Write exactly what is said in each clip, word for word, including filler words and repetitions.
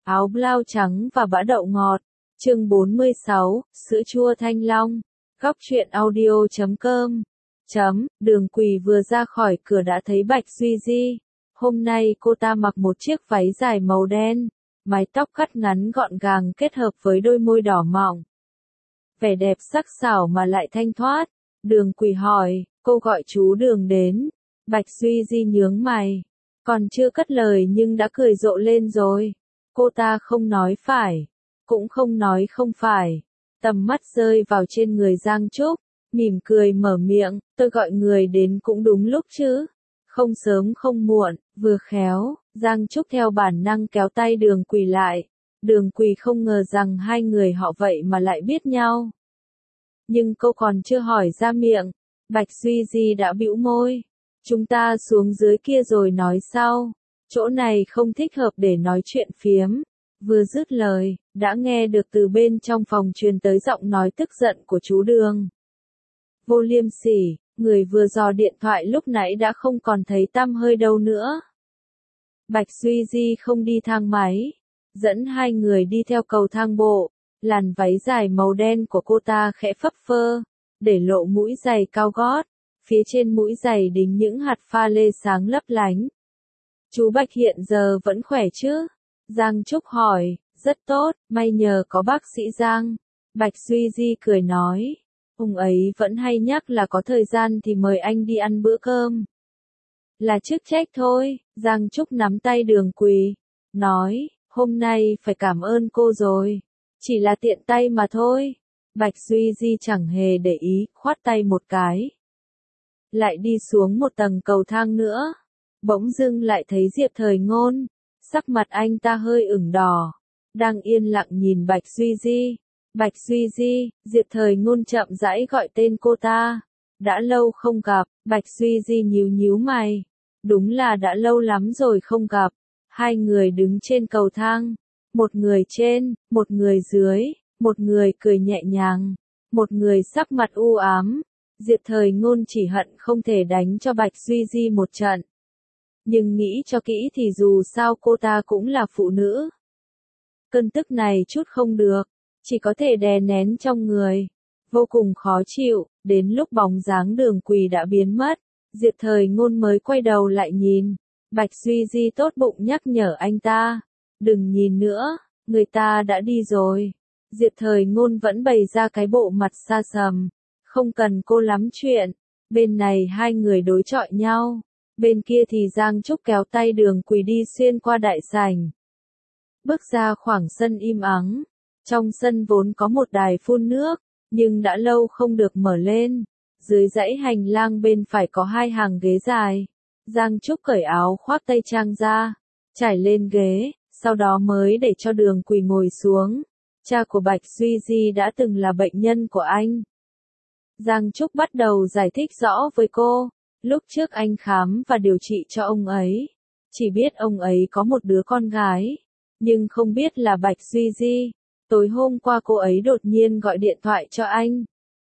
áo blau trắng và bã đậu ngọt. Chương bốn mươi sáu, sữa chua thanh long. Góc truyện audio chấm com. Chấm, Đường Quỳ vừa ra khỏi cửa đã thấy Bạch Duy Di. Hôm nay cô ta mặc một chiếc váy dài màu đen, mái tóc cắt ngắn gọn gàng kết hợp với đôi môi đỏ mọng. Vẻ đẹp sắc sảo mà lại thanh thoát. Đường Quỳ hỏi, cô gọi chú Đường đến. Bạch Duy Di nhướng mày, còn chưa cất lời nhưng đã cười rộ lên rồi. Cô ta không nói phải, cũng không nói không phải. Tầm mắt rơi vào trên người Giang Trúc, mỉm cười mở miệng, tôi gọi người đến cũng đúng lúc chứ. Không sớm không muộn, vừa khéo. Giang Trúc theo bản năng kéo tay Đường Quỳ lại. Đường Quỳ không ngờ rằng hai người họ vậy mà lại biết nhau. Nhưng cô còn chưa hỏi ra miệng, Bạch Duy Di đã bĩu môi. Chúng ta xuống dưới kia rồi nói sau. Chỗ này không thích hợp để nói chuyện phiếm. Vừa dứt lời, đã nghe được từ bên trong phòng truyền tới giọng nói tức giận của chú Đường. Vô liêm sỉ, người vừa dò điện thoại lúc nãy đã không còn thấy tăm hơi đâu nữa. Bạch Duy Di không đi thang máy, dẫn hai người đi theo cầu thang bộ. Làn váy dài màu đen của cô ta khẽ phấp phơ, để lộ mũi giày cao gót. Phía trên mũi giày đính những hạt pha lê sáng lấp lánh. Chú Bạch hiện giờ vẫn khỏe chứ? Giang Trúc hỏi. Rất tốt, may nhờ có bác sĩ Giang. Bạch Duy Di cười nói. Ông ấy vẫn hay nhắc là có thời gian thì mời anh đi ăn bữa cơm. Là chức trách thôi. Giang Trúc nắm tay Đường Quỳ, nói, hôm nay phải cảm ơn cô rồi. Chỉ là tiện tay mà thôi. Bạch Duy Di chẳng hề để ý, khoát tay một cái. Lại đi xuống một tầng cầu thang nữa. Bỗng dưng lại thấy Diệp Thời Ngôn. Sắc mặt anh ta hơi ửng đỏ. Đang yên lặng nhìn Bạch Duy Di. Bạch Duy Di, Diệp Thời Ngôn chậm rãi gọi tên cô ta. Đã lâu không gặp. Bạch Duy Di nhíu nhíu mày. Đúng là đã lâu lắm rồi không gặp. Hai người đứng trên cầu thang. Một người trên, một người dưới. Một người cười nhẹ nhàng. Một người sắc mặt u ám. Diệp Thời Ngôn chỉ hận không thể đánh cho Bạch Duy Di một trận. Nhưng nghĩ cho kỹ thì dù sao cô ta cũng là phụ nữ. Cơn tức này chút không được, chỉ có thể đè nén trong người. Vô cùng khó chịu, đến lúc bóng dáng Đường Quỳ đã biến mất, Diệp Thời Ngôn mới quay đầu lại nhìn. Bạch Duy Di tốt bụng nhắc nhở anh ta. Đừng nhìn nữa, người ta đã đi rồi. Diệp Thời Ngôn vẫn bày ra cái bộ mặt xa sầm. Không cần cô lắm chuyện. Bên này hai người đối chọi nhau. Bên kia thì Giang Trúc kéo tay Đường Quỳ đi xuyên qua đại sảnh. Bước ra khoảng sân im ắng. Trong sân vốn có một đài phun nước, nhưng đã lâu không được mở lên. Dưới dãy hành lang bên phải có hai hàng ghế dài. Giang Trúc cởi áo khoác tây trang ra, trải lên ghế, sau đó mới để cho Đường Quỳ ngồi xuống. Cha của Bạch Duy Di đã từng là bệnh nhân của anh. Giang Trúc bắt đầu giải thích rõ với cô. Lúc trước anh khám và điều trị cho ông ấy. Chỉ biết ông ấy có một đứa con gái. Nhưng không biết là Bạch Duy Di. Tối hôm qua cô ấy đột nhiên gọi điện thoại cho anh.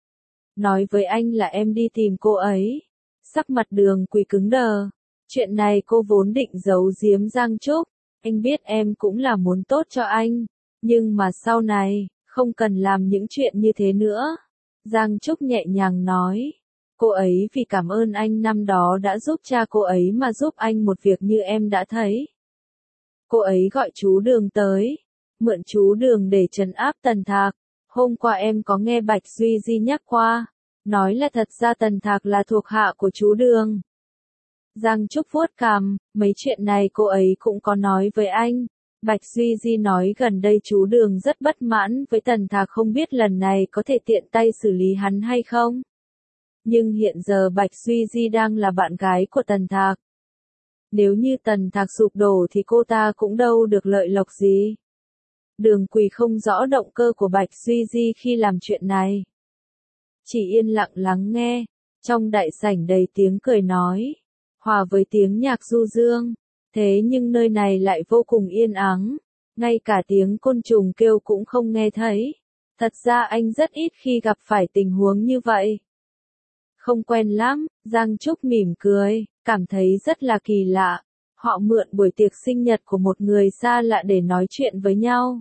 Nói với anh là em đi tìm cô ấy. Sắc mặt Đường Quỳ cứng đờ. Chuyện này cô vốn định giấu giếm Giang Trúc. Anh biết em cũng là muốn tốt cho anh. Nhưng mà sau này, không cần làm những chuyện như thế nữa. Giang Trúc nhẹ nhàng nói. Cô ấy vì cảm ơn anh năm đó đã giúp cha cô ấy mà giúp anh một việc như em đã thấy. Cô ấy gọi chú Đường tới. Mượn chú Đường để trấn áp Tần Thạc. Hôm qua em có nghe Bạch Duy Di nhắc qua. Nói là thật ra Tần Thạc là thuộc hạ của chú Đường. Giang Trúc vuốt cằm. Mấy chuyện này cô ấy cũng có nói với anh. Bạch Duy Di nói gần đây chú Đường rất bất mãn với Tần Thạc, không biết lần này có thể tiện tay xử lý hắn hay không. Nhưng hiện giờ Bạch Duy Di đang là bạn gái của Tần Thạc. Nếu như Tần Thạc sụp đổ thì cô ta cũng đâu được lợi lộc gì. Đường Quỳ không rõ động cơ của Bạch Duy Di khi làm chuyện này. Chỉ yên lặng lắng nghe. Trong đại sảnh đầy tiếng cười nói. Hòa với tiếng nhạc du dương. Thế nhưng nơi này lại vô cùng yên ắng. Ngay cả tiếng côn trùng kêu cũng không nghe thấy. Thật ra anh rất ít khi gặp phải tình huống như vậy. Không quen lắm, Giang Trúc mỉm cười, cảm thấy rất là kỳ lạ. Họ mượn buổi tiệc sinh nhật của một người xa lạ để nói chuyện với nhau.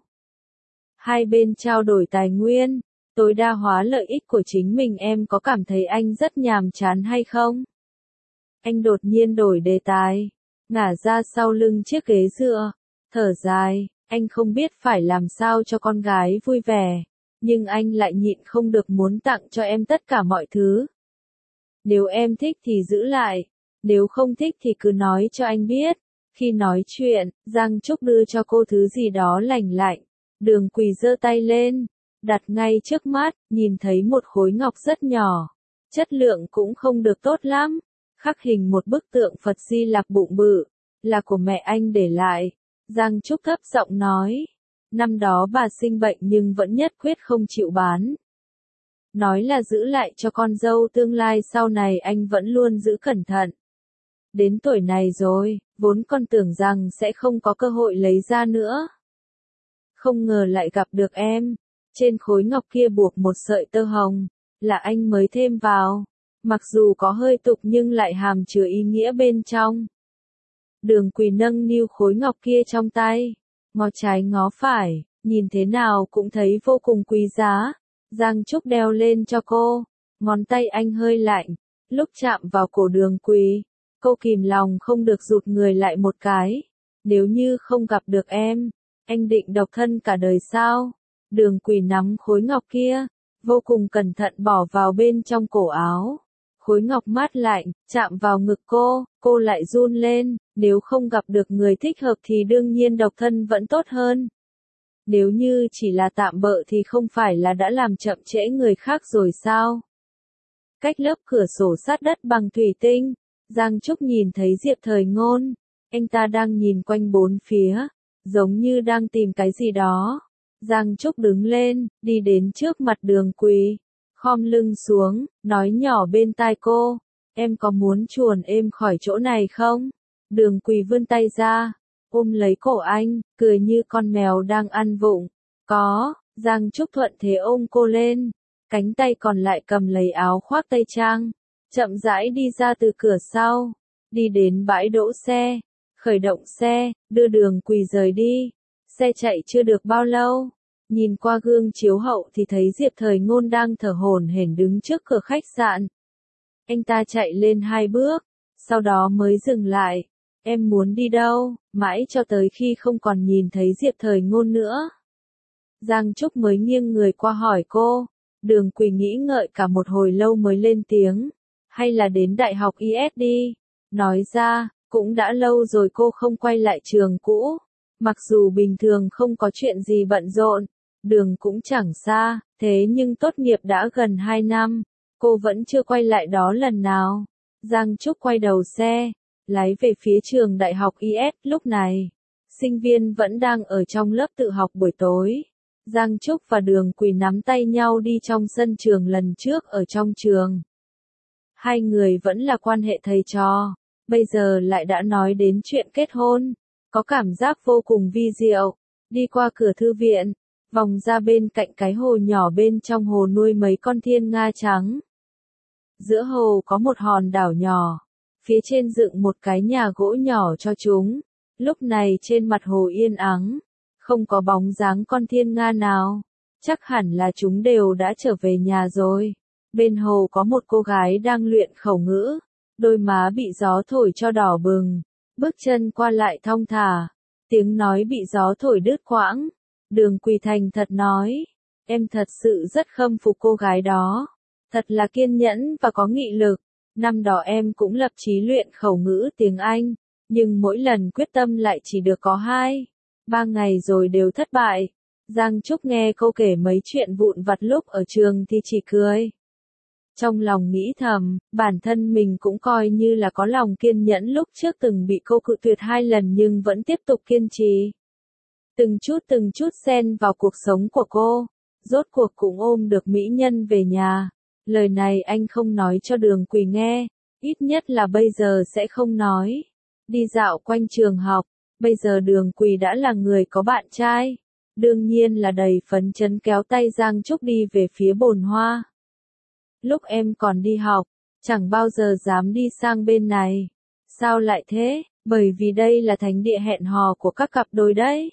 Hai bên trao đổi tài nguyên, tối đa hóa lợi ích của chính mình. Em có cảm thấy anh rất nhàm chán hay không? Anh đột nhiên đổi đề tài, ngả ra sau lưng chiếc ghế dựa, thở dài, anh không biết phải làm sao cho con gái vui vẻ, nhưng anh lại nhịn không được muốn tặng cho em tất cả mọi thứ. Nếu em thích thì giữ lại, nếu không thích thì cứ nói cho anh biết. Khi nói chuyện, Giang Trúc đưa cho cô thứ gì đó lành lạnh. Đường Quỳ giơ tay lên, đặt ngay trước mắt, nhìn thấy một khối ngọc rất nhỏ, chất lượng cũng không được tốt lắm, khắc hình một bức tượng Phật Di Lặc bụng bự, là của mẹ anh để lại. Giang Trúc thấp giọng nói, năm đó bà sinh bệnh nhưng vẫn nhất quyết không chịu bán. Nói là giữ lại cho con dâu tương lai sau này, anh vẫn luôn giữ cẩn thận. Đến tuổi này rồi, vốn con tưởng rằng sẽ không có cơ hội lấy ra nữa. Không ngờ lại gặp được em. Trên khối ngọc kia buộc một sợi tơ hồng, là anh mới thêm vào. Mặc dù có hơi tục nhưng lại hàm chứa ý nghĩa bên trong. Đường Quỳ nâng niu khối ngọc kia trong tay, ngó trái ngó phải, nhìn thế nào cũng thấy vô cùng quý giá. Giang Trúc đeo lên cho cô, ngón tay anh hơi lạnh, lúc chạm vào cổ Đường Quỳ, cô kìm lòng không được rụt người lại một cái. Nếu như không gặp được em, anh định độc thân cả đời sao? Đường Quỳ nắm khối ngọc kia, vô cùng cẩn thận bỏ vào bên trong cổ áo. Khối ngọc mát lạnh, chạm vào ngực cô, cô lại run lên. Nếu không gặp được người thích hợp thì đương nhiên độc thân vẫn tốt hơn. Nếu như chỉ là tạm bợ thì không phải là đã làm chậm trễ người khác rồi sao? Cách lớp cửa sổ sát đất bằng thủy tinh, Giang Trúc nhìn thấy Diệp Thời Ngôn. Anh ta đang nhìn quanh bốn phía, giống như đang tìm cái gì đó. Giang Trúc đứng lên, đi đến trước mặt Đường Quỳ, khom lưng xuống, nói nhỏ bên tai cô, em có muốn chuồn êm khỏi chỗ này không? Đường Quỳ vươn tay ra, ôm lấy cổ anh, cười như con mèo đang ăn vụng. Có, Giang Trúc thuận thế ôm cô lên, cánh tay còn lại cầm lấy áo khoác tây trang, chậm rãi đi ra từ cửa sau, đi đến bãi đỗ xe, khởi động xe, đưa Đường Quỳ rời đi. Xe chạy chưa được bao lâu, nhìn qua gương chiếu hậu thì thấy Diệp Thời Ngôn đang thở hổn hển đứng trước cửa khách sạn. Anh ta chạy lên hai bước, sau đó mới dừng lại. Em muốn đi đâu? Mãi cho tới khi không còn nhìn thấy Diệp Thời Ngôn nữa, Giang Trúc mới nghiêng người qua hỏi cô. Đường Quỳ nghĩ ngợi cả một hồi lâu mới lên tiếng, hay là đến Đại học i ét đi. Nói ra, cũng đã lâu rồi cô không quay lại trường cũ. Mặc dù bình thường không có chuyện gì bận rộn, đường cũng chẳng xa, thế nhưng tốt nghiệp đã gần hai năm, cô vẫn chưa quay lại đó lần nào. Giang Trúc quay đầu xe, lái về phía trường Đại học i ét. Lúc này, sinh viên vẫn đang ở trong lớp tự học buổi tối. Giang Trúc và Đường Quỳ nắm tay nhau đi trong sân trường lần trước ở trong trường. Hai người vẫn là quan hệ thầy trò, bây giờ lại đã nói đến chuyện kết hôn, có cảm giác vô cùng vi diệu. Đi qua cửa thư viện, vòng ra bên cạnh cái hồ nhỏ, bên trong hồ nuôi mấy con thiên nga trắng. Giữa hồ có một hòn đảo nhỏ, phía trên dựng một cái nhà gỗ nhỏ cho chúng. Lúc này trên mặt hồ yên ắng, không có bóng dáng con thiên nga nào, chắc hẳn là chúng đều đã trở về nhà rồi. Bên hồ có một cô gái đang luyện khẩu ngữ, đôi má bị gió thổi cho đỏ bừng, bước chân qua lại thong thả, tiếng nói bị gió thổi đứt quãng. Đường Quỳ thành thật nói, em thật sự rất khâm phục cô gái đó, thật là kiên nhẫn và có nghị lực. Năm đó em cũng lập chí luyện khẩu ngữ tiếng Anh, nhưng mỗi lần quyết tâm lại chỉ được có hai, ba ngày rồi đều thất bại. Giang Trúc nghe cô kể mấy chuyện vụn vặt lúc ở trường thì chỉ cười. Trong lòng nghĩ thầm, bản thân mình cũng coi như là có lòng kiên nhẫn, lúc trước từng bị cô cự tuyệt hai lần nhưng vẫn tiếp tục kiên trì. Từng chút từng chút xen vào cuộc sống của cô, rốt cuộc cũng ôm được mỹ nhân về nhà. Lời này anh không nói cho Đường Quỳ nghe, ít nhất là bây giờ sẽ không nói. Đi dạo quanh trường học, bây giờ Đường Quỳ đã là người có bạn trai, đương nhiên là đầy phấn chấn kéo tay Giang Trúc đi về phía bồn hoa. Lúc em còn đi học, chẳng bao giờ dám đi sang bên này. Sao lại thế? Bởi vì đây là thánh địa hẹn hò của các cặp đôi đấy.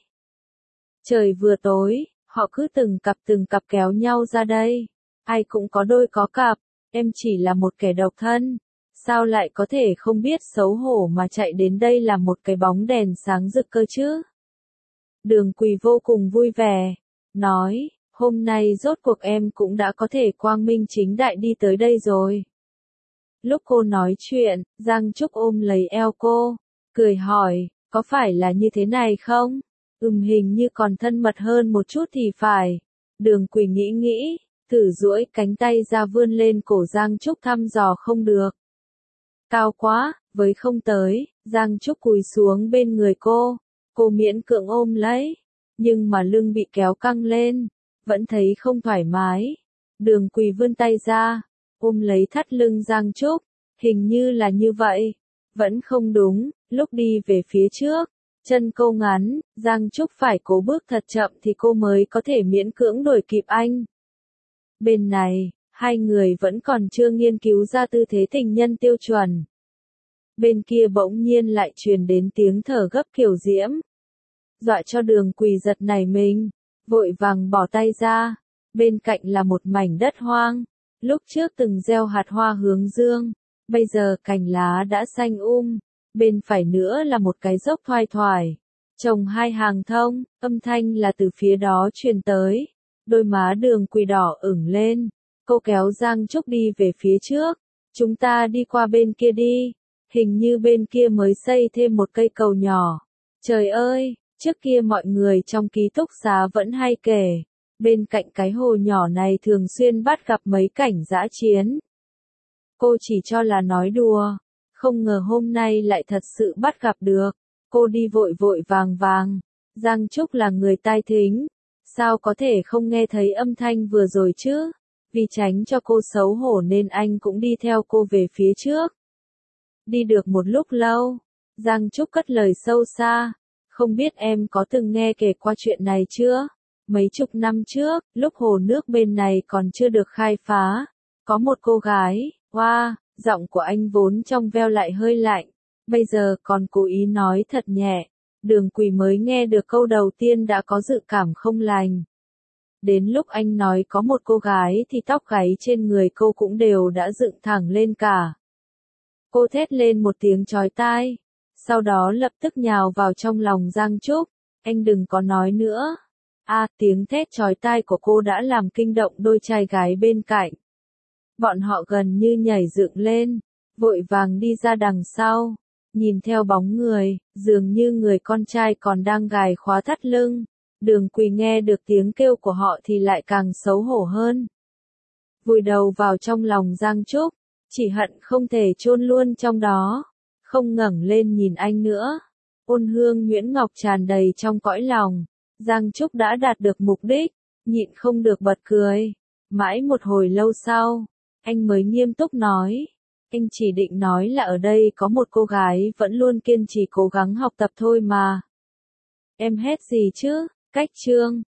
Trời vừa tối, họ cứ từng cặp từng cặp kéo nhau ra đây. Ai cũng có đôi có cặp, em chỉ là một kẻ độc thân. Sao lại có thể không biết xấu hổ mà chạy đến đây là một cái bóng đèn sáng rực cơ chứ? Đường Quỳ vô cùng vui vẻ, nói, hôm nay rốt cuộc em cũng đã có thể quang minh chính đại đi tới đây rồi. Lúc cô nói chuyện, Giang Trúc ôm lấy eo cô, cười hỏi, có phải là như thế này không? Ừm, hình như còn thân mật hơn một chút thì phải. Đường Quỳ nghĩ nghĩ, thử duỗi cánh tay ra vươn lên cổ Giang Trúc thăm dò không được. Cao quá, với không tới, Giang Trúc cúi xuống bên người cô, cô miễn cưỡng ôm lấy, nhưng mà lưng bị kéo căng lên, vẫn thấy không thoải mái. Đường Quỳ vươn tay ra, ôm lấy thắt lưng Giang Trúc, hình như là như vậy, vẫn không đúng, lúc đi về phía trước, chân cô ngắn, Giang Trúc phải cố bước thật chậm thì cô mới có thể miễn cưỡng đuổi kịp anh. Bên này, hai người vẫn còn chưa nghiên cứu ra tư thế tình nhân tiêu chuẩn. Bên kia bỗng nhiên lại truyền đến tiếng thở gấp kiểu diễm. Dọa cho Đường Quỳ giật nảy mình, vội vàng bỏ tay ra. Bên cạnh là một mảnh đất hoang, lúc trước từng gieo hạt hoa hướng dương, bây giờ cành lá đã xanh um. Bên phải nữa là một cái dốc thoai thoải, trồng hai hàng thông, âm thanh là từ phía đó truyền tới. Đôi má Đường Quỳ đỏ ửng lên, cô kéo Giang Trúc đi về phía trước. Chúng ta đi qua bên kia đi, hình như bên kia mới xây thêm một cây cầu nhỏ. Trời ơi, trước kia mọi người trong ký túc xá vẫn hay kể, bên cạnh cái hồ nhỏ này thường xuyên bắt gặp mấy cảnh dã chiến. Cô chỉ cho là nói đùa, không ngờ hôm nay lại thật sự bắt gặp được. Cô đi vội vội vàng vàng, Giang Trúc là người tai thính, sao có thể không nghe thấy âm thanh vừa rồi chứ? Vì tránh cho cô xấu hổ nên anh cũng đi theo cô về phía trước. Đi được một lúc lâu, Giang Trúc cất lời sâu xa, không biết em có từng nghe kể qua chuyện này chưa? Mấy chục năm trước, lúc hồ nước bên này còn chưa được khai phá, có một cô gái, wow, giọng của anh vốn trong veo lại hơi lạnh, bây giờ còn cố ý nói thật nhẹ. Đường Quỳ mới nghe được câu đầu tiên đã có dự cảm không lành. Đến lúc anh nói có một cô gái thì tóc gáy trên người cô cũng đều đã dựng thẳng lên cả. Cô thét lên một tiếng chói tai, sau đó lập tức nhào vào trong lòng Giang Trúc, anh đừng có nói nữa. À, tiếng thét chói tai của cô đã làm kinh động đôi trai gái bên cạnh. Bọn họ gần như nhảy dựng lên, vội vàng đi ra đằng sau, nhìn theo bóng người, dường như người con trai còn đang gài khóa thắt lưng. Đường Quỳ nghe được tiếng kêu của họ thì lại càng xấu hổ hơn. Vùi đầu vào trong lòng Giang Trúc, chỉ hận không thể chôn luôn trong đó, không ngẩng lên nhìn anh nữa. Ôn hương nhuyễn ngọc tràn đầy trong cõi lòng, Giang Trúc đã đạt được mục đích, nhịn không được bật cười. Mãi một hồi lâu sau, anh mới nghiêm túc nói, anh chỉ định nói là ở đây có một cô gái vẫn luôn kiên trì cố gắng học tập thôi mà. Em hét gì chứ? Cách chương